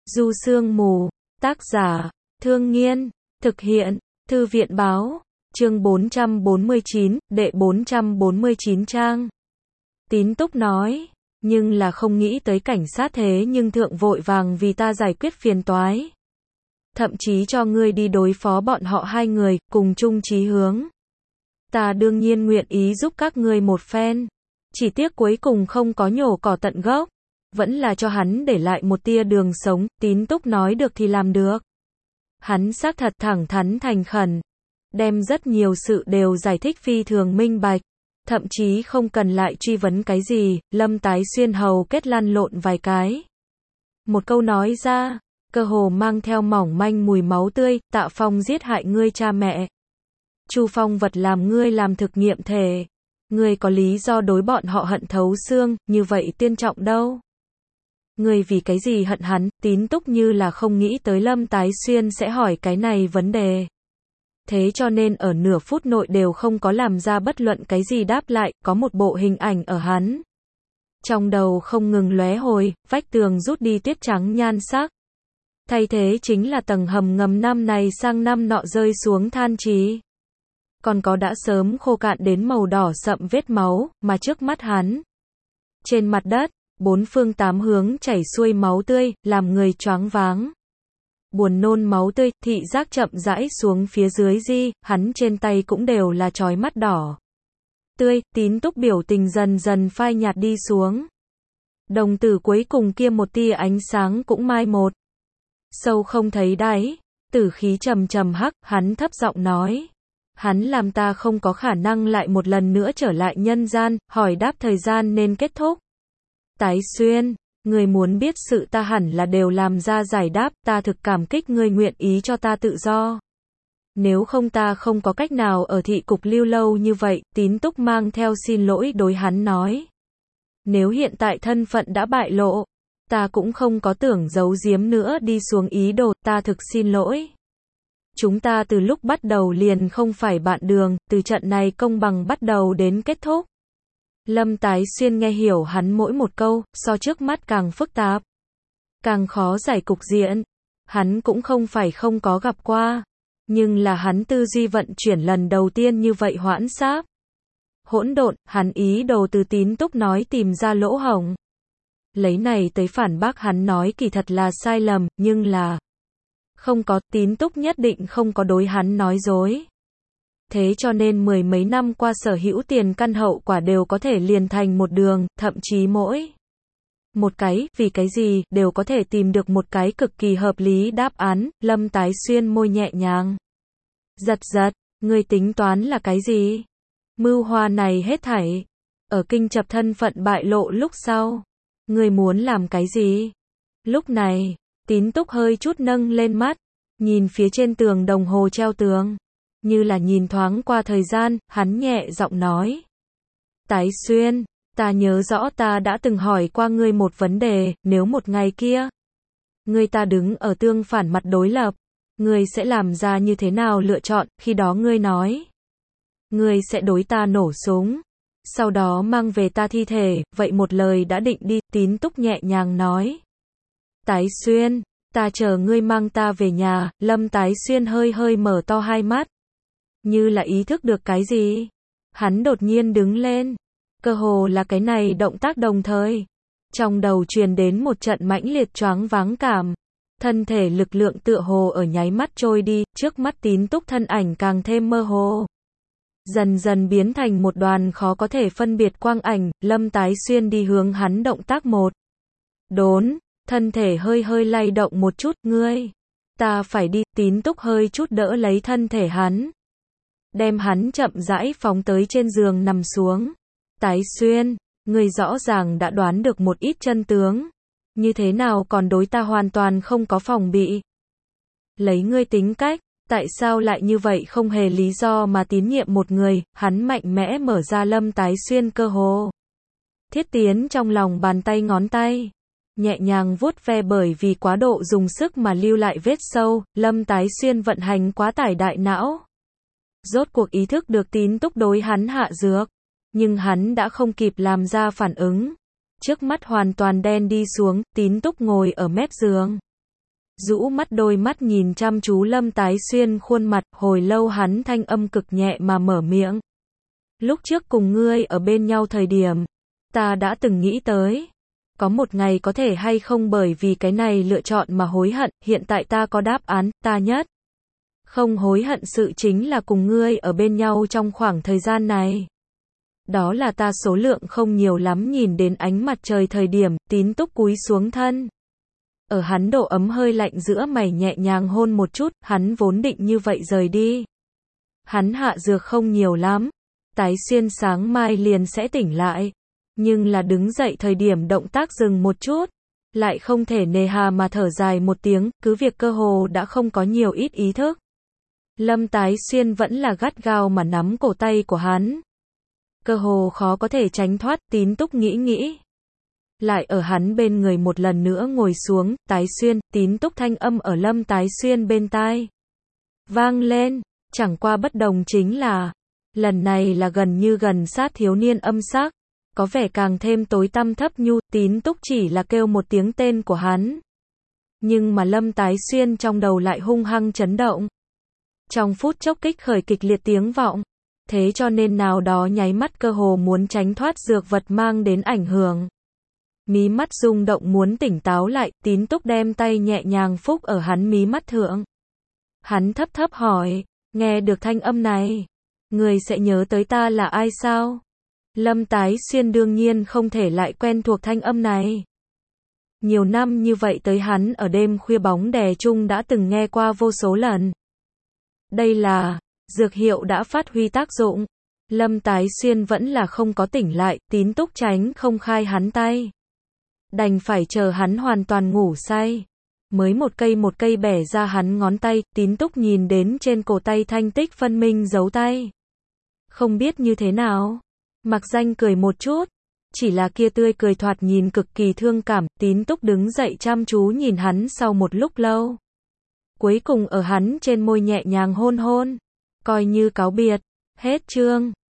Du Sương Mù, tác giả, Thương Nghiên, thực hiện, Thư viện báo, chương 449, đệ 449 trang. Tín Túc nói, nhưng là không nghĩ tới cảnh sát thế nhưng thượng vội vàng vì ta giải quyết phiền toái. Thậm chí cho ngươi đi đối phó bọn họ hai người, cùng chung chí hướng. Ta đương nhiên nguyện ý giúp các ngươi một phen. Chỉ tiếc cuối cùng không có nhổ cỏ tận gốc. Vẫn là cho hắn để lại một tia đường sống, Tín Túc nói được thì làm được. Hắn xác thật thẳng thắn thành khẩn. Đem rất nhiều sự đều giải thích phi thường minh bạch. Thậm chí không cần lại truy vấn cái gì, Lâm Tái Xuyên hầu kết lăn lộn vài cái. Một câu nói ra, cơ hồ mang theo mỏng manh mùi máu tươi, Tạ Phong giết hại ngươi cha mẹ. Chu Phong vật làm ngươi làm thực nghiệm thể. Ngươi có lý do đối bọn họ hận thấu xương, như vậy tiên trọng đâu. Ngươi vì cái gì hận hắn, Tín Túc như là không nghĩ tới Lâm Tái Xuyên sẽ hỏi cái này vấn đề. Thế cho nên ở nửa phút nội đều không có làm ra bất luận cái gì đáp lại, có một bộ hình ảnh ở hắn. Trong đầu không ngừng lóe hồi, vách tường rút đi tuyết trắng nhan sắc. Thay thế chính là tầng hầm ngầm năm này sang năm nọ rơi xuống than trì. Còn có đã sớm khô cạn đến màu đỏ sậm vết máu, mà trước mắt hắn. Trên mặt đất, bốn phương tám hướng chảy xuôi máu tươi, làm người choáng váng. Buồn nôn máu tươi, thị giác chậm rãi xuống phía dưới hắn trên tay cũng đều là chói mắt đỏ. Tươi, Tín Túc biểu tình dần dần phai nhạt đi xuống. Đồng tử cuối cùng kia một tia ánh sáng cũng mai một. Sâu không thấy đáy, tử khí trầm trầm hắc, hắn thấp giọng nói. Hắn làm ta không có khả năng lại một lần nữa trở lại nhân gian, hỏi đáp thời gian nên kết thúc. Tái Xuyên, người muốn biết sự ta hẳn là đều làm ra giải đáp, ta thực cảm kích ngươi nguyện ý cho ta tự do. Nếu không ta không có cách nào ở thị cục lưu lâu như vậy, Tín Túc mang theo xin lỗi đối hắn nói. Nếu hiện tại thân phận đã bại lộ, ta cũng không có tưởng giấu giếm nữa đi xuống ý đồ, ta thực xin lỗi. Chúng ta từ lúc bắt đầu liền không phải bạn đường, từ trận này công bằng bắt đầu đến kết thúc. Lâm Tái Xuyên nghe hiểu hắn mỗi một câu, so trước mắt càng phức tạp, càng khó giải cục diện. Hắn cũng không phải không có gặp qua, nhưng là hắn tư duy vận chuyển lần đầu tiên như vậy hoãn sáp. Hỗn độn, hắn ý đồ từ Tín Túc nói tìm ra lỗ hổng. Lấy này tới phản bác hắn nói kỳ thật là sai lầm, nhưng là không có, Tín Túc nhất định không có đối hắn nói dối. Thế cho nên mười mấy năm qua sở hữu tiền căn hậu quả đều có thể liền thành một đường, thậm chí mỗi một cái, vì cái gì, đều có thể tìm được một cái cực kỳ hợp lý đáp án. Lâm Tái Xuyên môi nhẹ nhàng giật giật, ngươi tính toán là cái gì? Mưu hoa này hết thảy, ở kinh chập thân phận bại lộ lúc sau, ngươi muốn làm cái gì? Lúc này, Tín Túc hơi chút nâng lên mắt, nhìn phía trên tường đồng hồ treo tường. Như là nhìn thoáng qua thời gian, hắn nhẹ giọng nói. Tái Xuyên, ta nhớ rõ ta đã từng hỏi qua ngươi một vấn đề, nếu một ngày kia, ngươi ta đứng ở tương phản mặt đối lập, ngươi sẽ làm ra như thế nào lựa chọn, khi đó ngươi nói. Ngươi sẽ đối ta nổ súng, sau đó mang về ta thi thể, vậy một lời đã định đi, Tín Túc nhẹ nhàng nói. Tái Xuyên, ta chờ ngươi mang ta về nhà, Lâm Tái Xuyên hơi hơi mở to hai mắt. Như là ý thức được cái gì. Hắn đột nhiên đứng lên. Cơ hồ là cái này động tác đồng thời. Trong đầu truyền đến một trận mãnh liệt choáng váng cảm. Thân thể lực lượng tựa hồ ở nháy mắt trôi đi, trước mắt Tín Túc thân ảnh càng thêm mơ hồ. Dần dần biến thành một đoàn khó có thể phân biệt quang ảnh, Lâm Tái Xuyên đi hướng hắn động tác một. Đốn, thân thể hơi hơi lay động một chút, ngươi. Ta phải đi, Tín Túc hơi chút đỡ lấy thân thể hắn. Đem hắn chậm rãi phóng tới trên giường nằm xuống. Tái Xuyên, ngươi rõ ràng đã đoán được một ít chân tướng. Như thế nào còn đối ta hoàn toàn không có phòng bị. Lấy ngươi tính cách, tại sao lại như vậy không hề lý do mà tín nhiệm một người, hắn mạnh mẽ mở ra Lâm Tái Xuyên cơ hồ. Thiết tiến trong lòng bàn tay ngón tay. Nhẹ nhàng vuốt ve bởi vì quá độ dùng sức mà lưu lại vết sâu, Lâm Tái Xuyên vận hành quá tải đại não. Rốt cuộc ý thức được Tín Túc đối hắn hạ dược, nhưng hắn đã không kịp làm ra phản ứng. Trước mắt hoàn toàn đen đi xuống, Tín Túc ngồi ở mép giường. rũ mắt đôi mắt nhìn chăm chú Lâm Tái Xuyên khuôn mặt, hồi lâu hắn thanh âm cực nhẹ mà mở miệng. Lúc trước cùng ngươi ở bên nhau thời điểm, ta đã từng nghĩ tới, có một ngày có thể hay không bởi vì cái này lựa chọn mà hối hận, hiện tại ta có đáp án, ta nhất không hối hận sự chính là cùng ngươi ở bên nhau trong khoảng thời gian này. Đó là ta số lượng không nhiều lắm nhìn đến ánh mặt trời thời điểm, Tín Túc cúi xuống thân. Ở hắn độ ấm hơi lạnh giữa mày nhẹ nhàng hôn một chút, hắn vốn định như vậy rời đi. Hắn hạ dược không nhiều lắm, Tái Xuyên sáng mai liền sẽ tỉnh lại. Nhưng là đứng dậy thời điểm động tác dừng một chút, lại không thể nề hà mà thở dài một tiếng, cứ việc cơ hồ đã không có nhiều ít ý thức. Lâm Tái Xuyên vẫn là gắt gao mà nắm cổ tay của hắn. Cơ hồ khó có thể tránh thoát, Tín Túc nghĩ. Lại ở hắn bên người một lần nữa ngồi xuống, Tái Xuyên, Tín Túc thanh âm ở Lâm Tái Xuyên bên tai vang lên, chẳng qua bất đồng chính là, lần này là gần như gần sát thiếu niên âm sắc, có vẻ càng thêm tối tăm thấp nhu, Tín Túc chỉ là kêu một tiếng tên của hắn. Nhưng mà Lâm Tái Xuyên trong đầu lại hung hăng chấn động. Trong phút chốc kích khởi kịch liệt tiếng vọng, thế cho nên nào đó nháy mắt cơ hồ muốn tránh thoát dược vật mang đến ảnh hưởng. Mí mắt rung động muốn tỉnh táo lại, Tín Túc đem tay nhẹ nhàng phúc ở hắn mí mắt thượng. Hắn thấp thấp hỏi, nghe được thanh âm này, người sẽ nhớ tới ta là ai sao? Lâm Tái Xuyên đương nhiên không thể lại quen thuộc thanh âm này. Nhiều năm như vậy tới hắn ở đêm khuya bóng đè chung đã từng nghe qua vô số lần. Đây là, dược hiệu đã phát huy tác dụng. Lâm Tái Xuyên vẫn là không có tỉnh lại, Tín Túc tránh không khai hắn tay. Đành phải chờ hắn hoàn toàn ngủ say. Mới một cây bẻ ra hắn ngón tay, Tín Túc nhìn đến trên cổ tay thanh tích phân minh dấu tay. Không biết như thế nào. Mặc Danh cười một chút. Chỉ là kia tươi cười thoạt nhìn cực kỳ thương cảm, Tín Túc đứng dậy chăm chú nhìn hắn sau một lúc lâu. Cuối cùng ở hắn trên môi nhẹ nhàng hôn hôn. Coi như cáo biệt. Hết chương.